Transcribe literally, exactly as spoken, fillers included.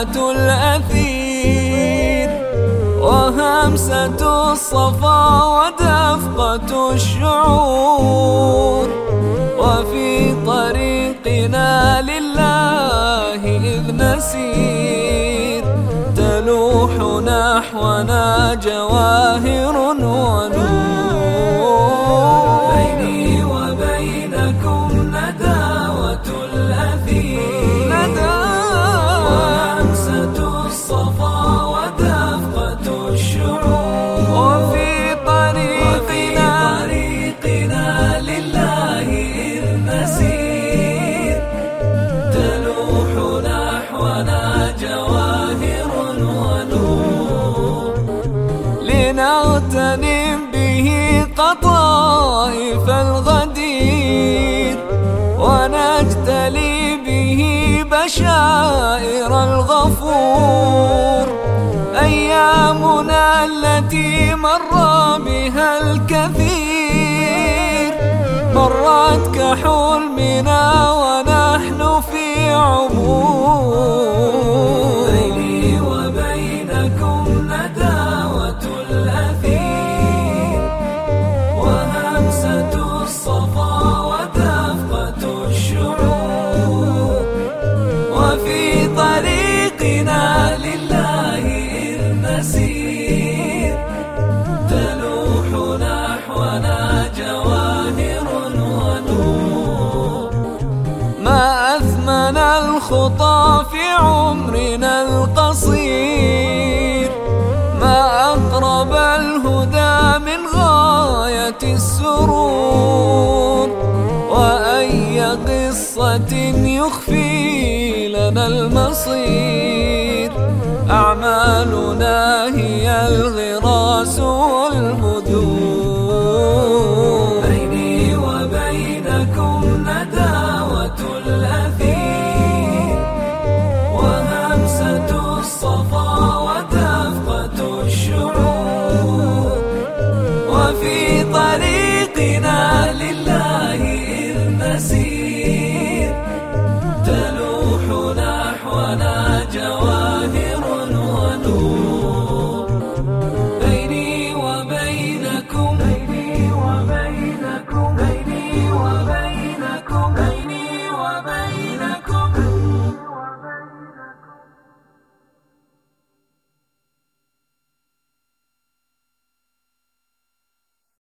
نداوة الأثير، وهمسة الصفا ودفقة الشعور. وفي طريقنا لله إذ نسير تلوح نحونا جواهر ونور. بيني وبينكم نداوة الأثير، وهمسة الصفا ودفقة الشعور. وفي طريقنا, طريقنا لله إذ نسير تلوح نحونا جواهر ونور. لنغتنم به قطائف الغدير، ونجتلي به بشائر الغفور. أيامنا التي مر بها الكثير مرت كحلمنا ونحن في عمور. بيني وبينكم نداوة الأثير، وهمسة الصفا ودفقة الشعور. وفي طريقنا لله إذ نسير تلوح نحونا جواهر ونور. ما أثمن الخطى في عمرنا القصير، ما أقرب الهدى من غاية السرور. وأي قصة يخفي لنا المصير، أعمالنا هي الغراس والبذور. بيني وبينكم نداوة الأثير، وهمسة الصفا ودفقة الشعور. وفي طريقنا لله إذ نسير تلوح نحونا جواهر